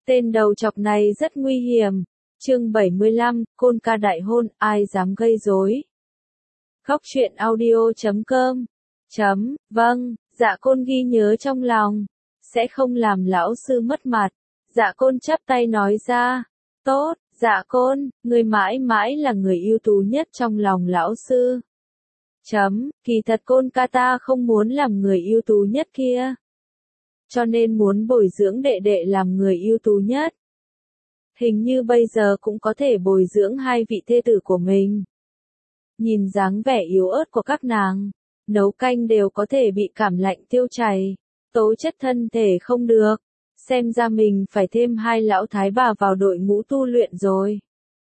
Tên đầu chọc này rất nguy hiểm. Chương 75, Côn ca đại hôn, ai dám gây rối. Góc truyện audio.com. Vâng, Dạ Côn ghi nhớ trong lòng, sẽ không làm lão sư mất mặt. Dạ Côn chắp tay nói ra, tốt, Dạ Côn, người mãi mãi là người ưu tú nhất trong lòng lão sư. Kỳ thật Côn ca ta không muốn làm người ưu tú nhất kia, cho nên muốn bồi dưỡng đệ đệ làm người ưu tú nhất. Hình như bây giờ cũng có thể bồi dưỡng hai vị thê tử của mình. Nhìn dáng vẻ yếu ớt của các nàng, nấu canh đều có thể bị cảm lạnh tiêu chảy, tố chất thân thể không được, xem ra mình phải thêm hai lão thái bà vào đội ngũ tu luyện rồi.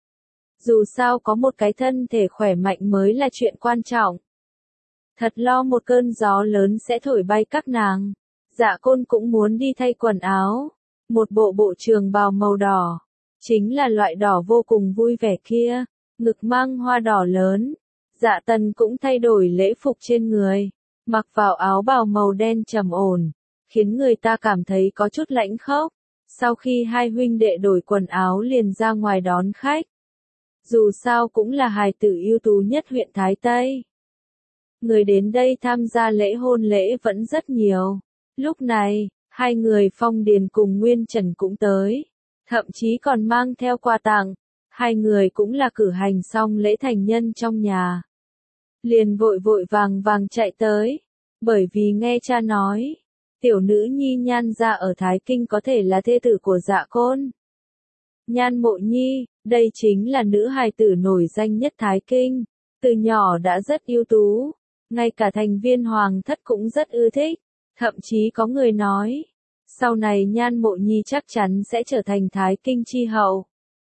Dù sao có một cái thân thể khỏe mạnh mới là chuyện quan trọng. Thật lo một cơn gió lớn sẽ thổi bay các nàng. Dạ Côn cũng muốn đi thay quần áo, một bộ trường bào màu đỏ, chính là loại đỏ vô cùng vui vẻ kia, ngực mang hoa đỏ lớn. Dạ Tần cũng thay đổi lễ phục trên người, mặc vào áo bào màu đen trầm ổn, khiến người ta cảm thấy có chút lãnh khốc. Sau khi hai huynh đệ đổi quần áo liền ra ngoài đón khách. Dù sao cũng là hài tử ưu tú nhất huyện Thái Tây. Người đến đây tham gia lễ hôn lễ vẫn rất nhiều. Lúc này, hai người Phong Điền cùng Nguyên Trần cũng tới, thậm chí còn mang theo quà tặng. Hai người cũng là cử hành xong lễ thành nhân trong nhà, liền vội vàng chạy tới, bởi vì nghe cha nói, tiểu nữ nhi Nhan gia ở Thái Kinh có thể là thê tử của Dạ Côn. Nhan Mộ Nhi, đây chính là nữ hài tử nổi danh nhất Thái Kinh, từ nhỏ đã rất ưu tú, ngay cả thành viên hoàng thất cũng rất ưa thích. Thậm chí có người nói, sau này Nhan Mộ Nhi chắc chắn sẽ trở thành Thái Kinh chi hậu.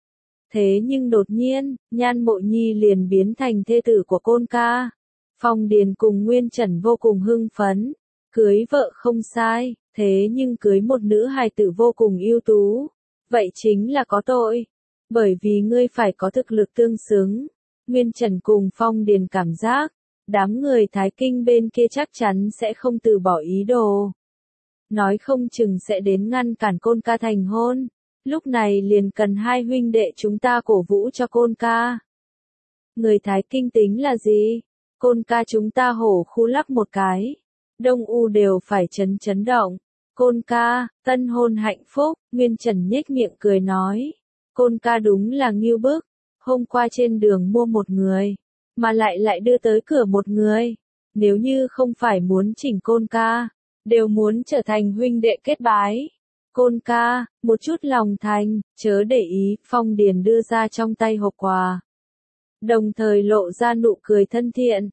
Thế nhưng đột nhiên, Nhan Mộ Nhi liền biến thành thê tử của Côn ca. Phong Điền cùng Nguyên Trần vô cùng hưng phấn, cưới vợ không sai, thế nhưng cưới một nữ hài tử vô cùng ưu tú, vậy chính là có tội, bởi vì ngươi phải có thực lực tương xứng. Nguyên Trần cùng Phong Điền cảm giác, đám người Thái Kinh bên kia chắc chắn sẽ không từ bỏ ý đồ. Nói không chừng sẽ đến ngăn cản Côn ca thành hôn. Lúc này liền cần hai huynh đệ chúng ta cổ vũ cho Côn ca. Người Thái Kinh tính là gì? Côn ca chúng ta hổ khu lắc một cái, Đông U đều phải chấn động. Côn ca, tân hôn hạnh phúc. Nguyên Trần nhếch miệng cười nói. Côn ca đúng là ngưu bức. Hôm qua trên đường mua một người, mà lại đưa tới cửa một người. Nếu như không phải muốn chỉnh Côn ca, đều muốn trở thành huynh đệ kết bái. Côn ca, một chút lòng thành, chớ để ý. Phong Điền đưa ra trong tay hộp quà, đồng thời lộ ra nụ cười thân thiện.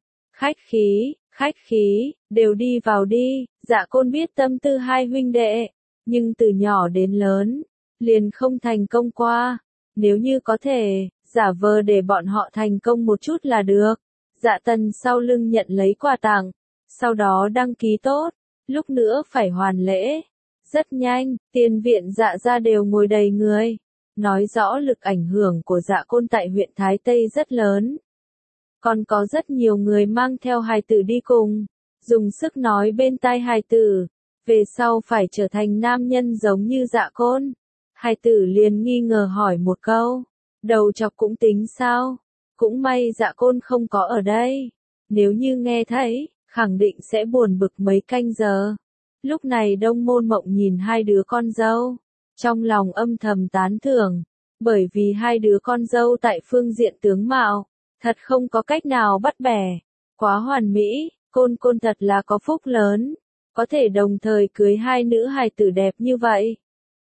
Khách khí, đều đi vào đi. Dạ Côn biết tâm tư hai huynh đệ, nhưng từ nhỏ đến lớn, liền không thành công qua. Nếu như có thể, giả vờ để bọn họ thành công một chút là được. Dạ Tần sau lưng nhận lấy quà tặng, sau đó đăng ký tốt, lúc nữa phải hoàn lễ. Rất nhanh, tiền viện Dạ gia đều ngồi đầy người, nói rõ lực ảnh hưởng của Dạ Côn tại huyện Thái Tây rất lớn. Còn có rất nhiều người mang theo hài tử đi cùng, dùng sức nói bên tai hài tử, về sau phải trở thành nam nhân giống như Dạ Côn. Hài tử liền nghi ngờ hỏi một câu, đầu chọc cũng tính sao? Cũng may Dạ Côn không có ở đây, nếu như nghe thấy, khẳng định sẽ buồn bực mấy canh giờ. Lúc này Đông Môn Mộng nhìn hai đứa con dâu, trong lòng âm thầm tán thưởng, bởi vì hai đứa con dâu tại phương diện tướng mạo, thật không có cách nào bắt bẻ, quá hoàn mỹ. Côn thật là có phúc lớn, có thể đồng thời cưới hai nữ hài tử đẹp như vậy.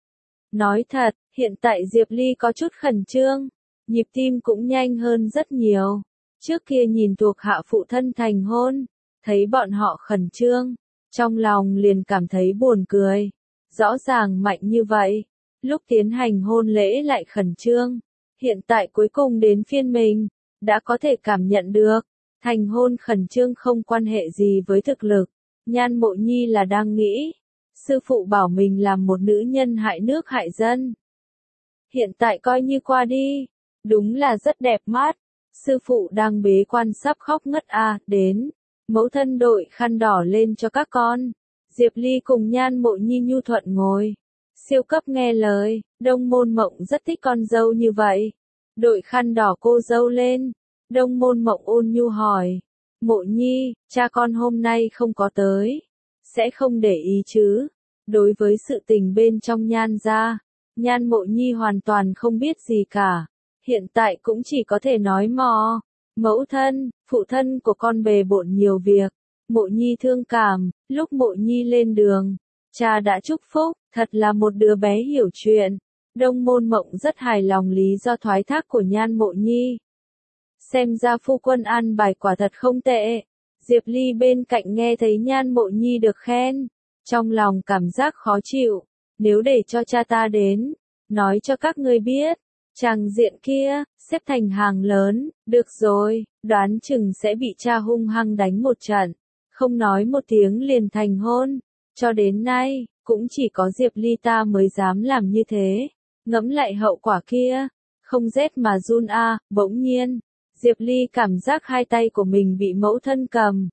Nói thật, hiện tại Diệp Ly có chút khẩn trương, nhịp tim cũng nhanh hơn rất nhiều. Trước kia nhìn thuộc hạ phụ thân thành hôn, thấy bọn họ khẩn trương, trong lòng liền cảm thấy buồn cười. Rõ ràng mạnh như vậy, lúc tiến hành hôn lễ lại khẩn trương. Hiện tại cuối cùng đến phiên mình, đã có thể cảm nhận được, thành hôn khẩn trương không quan hệ gì với thực lực. Nhan Mộ Nhi là đang nghĩ, sư phụ bảo mình làm một nữ nhân hại nước hại dân. Hiện tại coi như qua đi, đúng là rất đẹp mắt. Sư phụ đang bế quan sắp khóc ngất đến. Mẫu thân đội khăn đỏ lên cho các con. Diệp Ly cùng Nhan Mộ Nhi nhu thuận ngồi. Siêu cấp nghe lời, Đông Môn Mộng rất thích con dâu như vậy. Đội khăn đỏ cô dâu lên, Đông Môn Mộng ôn nhu hỏi. Mộ Nhi, cha con hôm nay không có tới. Sẽ không để ý chứ? Đối với sự tình bên trong Nhan gia, Nhan Mộ Nhi hoàn toàn không biết gì cả. Hiện tại cũng chỉ có thể nói mò. Mẫu thân, phụ thân của con bề bộn nhiều việc. Mộ Nhi thương cảm, lúc Mộ Nhi lên đường, cha đã chúc phúc, thật là một đứa bé hiểu chuyện. Đông Môn Mộng rất hài lòng lý do thoái thác của Nhan Mộ Nhi. Xem ra phu quân an bài quả thật không tệ. Diệp Ly bên cạnh nghe thấy Nhan Mộ Nhi được khen, trong lòng cảm giác khó chịu. Nếu để cho cha ta đến, nói cho các ngươi biết, chàng diện kia, xếp thành hàng lớn, được rồi, đoán chừng sẽ bị cha hung hăng đánh một trận, không nói một tiếng liền thành hôn. Cho đến nay, cũng chỉ có Diệp Ly ta mới dám làm như thế. Ngẫm lại hậu quả kia, không rét mà run a. Bỗng nhiên, Diệp Ly cảm giác hai tay của mình bị mẫu thân cầm.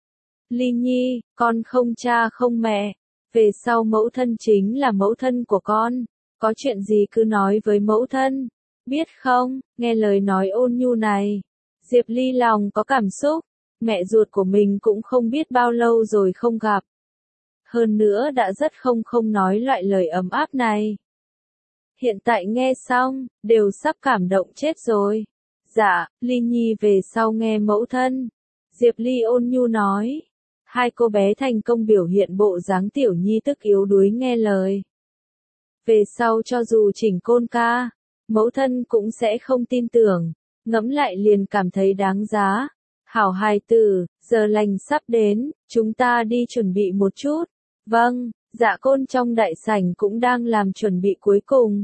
Ly Nhi, con không cha không mẹ, về sau mẫu thân chính là mẫu thân của con, có chuyện gì cứ nói với mẫu thân, biết không? Nghe lời nói ôn nhu này, Diệp Ly lòng có cảm xúc, mẹ ruột của mình cũng không biết bao lâu rồi không gặp. Hơn nữa đã rất không nói loại lời ấm áp này. Hiện tại nghe xong, đều sắp cảm động chết rồi. Dạ, Ly Nhi về sau nghe mẫu thân. Diệp Ly ôn nhu nói. Hai cô bé thành công biểu hiện bộ dáng tiểu nhi tức yếu đuối nghe lời. Về sau cho dù chỉnh côn ca, mẫu thân cũng sẽ không tin tưởng, ngẫm lại liền cảm thấy đáng giá. Hảo hài tử, giờ lành sắp đến, chúng ta đi chuẩn bị một chút. Vâng, Dạ Côn trong đại sảnh cũng đang làm chuẩn bị cuối cùng.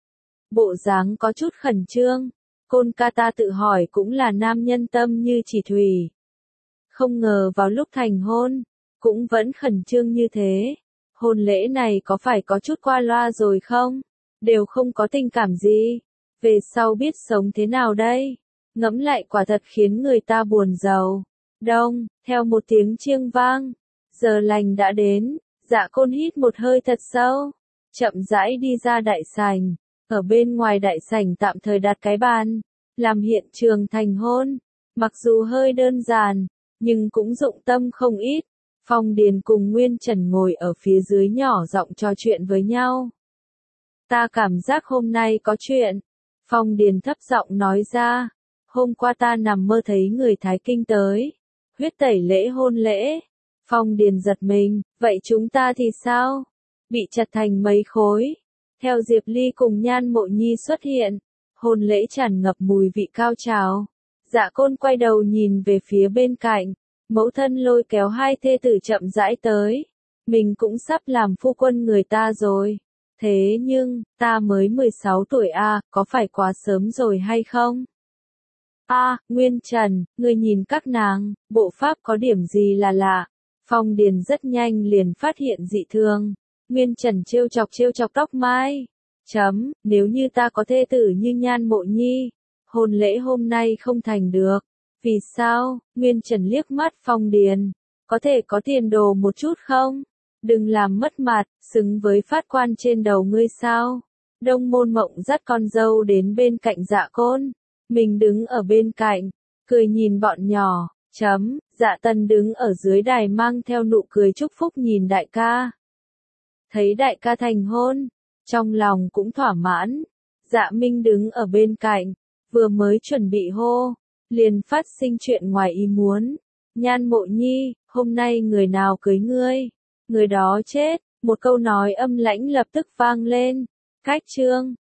Bộ dáng có chút khẩn trương, Côn ca ta tự hỏi cũng là nam nhân tâm như chỉ thủy. Không ngờ vào lúc thành hôn, cũng vẫn khẩn trương như thế. Hôn lễ này có phải có chút qua loa rồi không? Đều không có tình cảm gì. Về sau biết sống thế nào đây? Ngẫm lại quả thật khiến người ta buồn rầu. Đông, theo một tiếng chiêng vang, giờ lành đã đến. Dạ Côn hít một hơi thật sâu, chậm rãi đi ra đại sảnh. Ở bên ngoài đại sảnh tạm thời đặt cái bàn, làm hiện trường thành hôn. Mặc dù hơi đơn giản, nhưng cũng dụng tâm không ít. Phong Điền cùng Nguyên Trần ngồi ở phía dưới nhỏ giọng trò chuyện với nhau. Ta cảm giác hôm nay có chuyện. Phong Điền thấp giọng nói ra. Hôm qua ta nằm mơ thấy người Thái Kinh tới. Huyết tẩy lễ hôn lễ. Phong Điền giật mình, vậy chúng ta thì sao? Bị chặt thành mấy khối. Theo Diệp Ly cùng Nhan Mộ Nhi xuất hiện, hôn lễ tràn ngập mùi vị cao trào. Dạ Côn quay đầu nhìn về phía bên cạnh, mẫu thân lôi kéo hai thê tử chậm rãi tới. Mình cũng sắp làm phu quân người ta rồi. Thế nhưng, ta mới 16 tuổi a, có phải quá sớm rồi hay không? Nguyên Trần, ngươi nhìn các nàng, bộ pháp có điểm gì là lạ. Phong Điền rất nhanh liền phát hiện dị thường. Nguyên Trần trêu chọc tóc mai. Nếu như ta có thê tử như Nhan Mộ Nhi, hôn lễ hôm nay không thành được. Vì sao? Nguyên Trần liếc mắt Phong Điền. Có thể có tiền đồ một chút không? Đừng làm mất mặt, xứng với phát quan trên đầu ngươi sao? Đông Môn Mộng dắt con dâu đến bên cạnh Dạ Côn. Mình đứng ở bên cạnh, cười nhìn bọn nhỏ. Dạ Tần đứng ở dưới đài mang theo nụ cười chúc phúc nhìn đại ca. Thấy đại ca thành hôn, trong lòng cũng thỏa mãn. Dạ Minh đứng ở bên cạnh, vừa mới chuẩn bị hô, liền phát sinh chuyện ngoài ý muốn. Nhan Mộ Nhi, hôm nay người nào cưới ngươi? Người đó chết. Một câu nói âm lãnh lập tức vang lên. Cách chương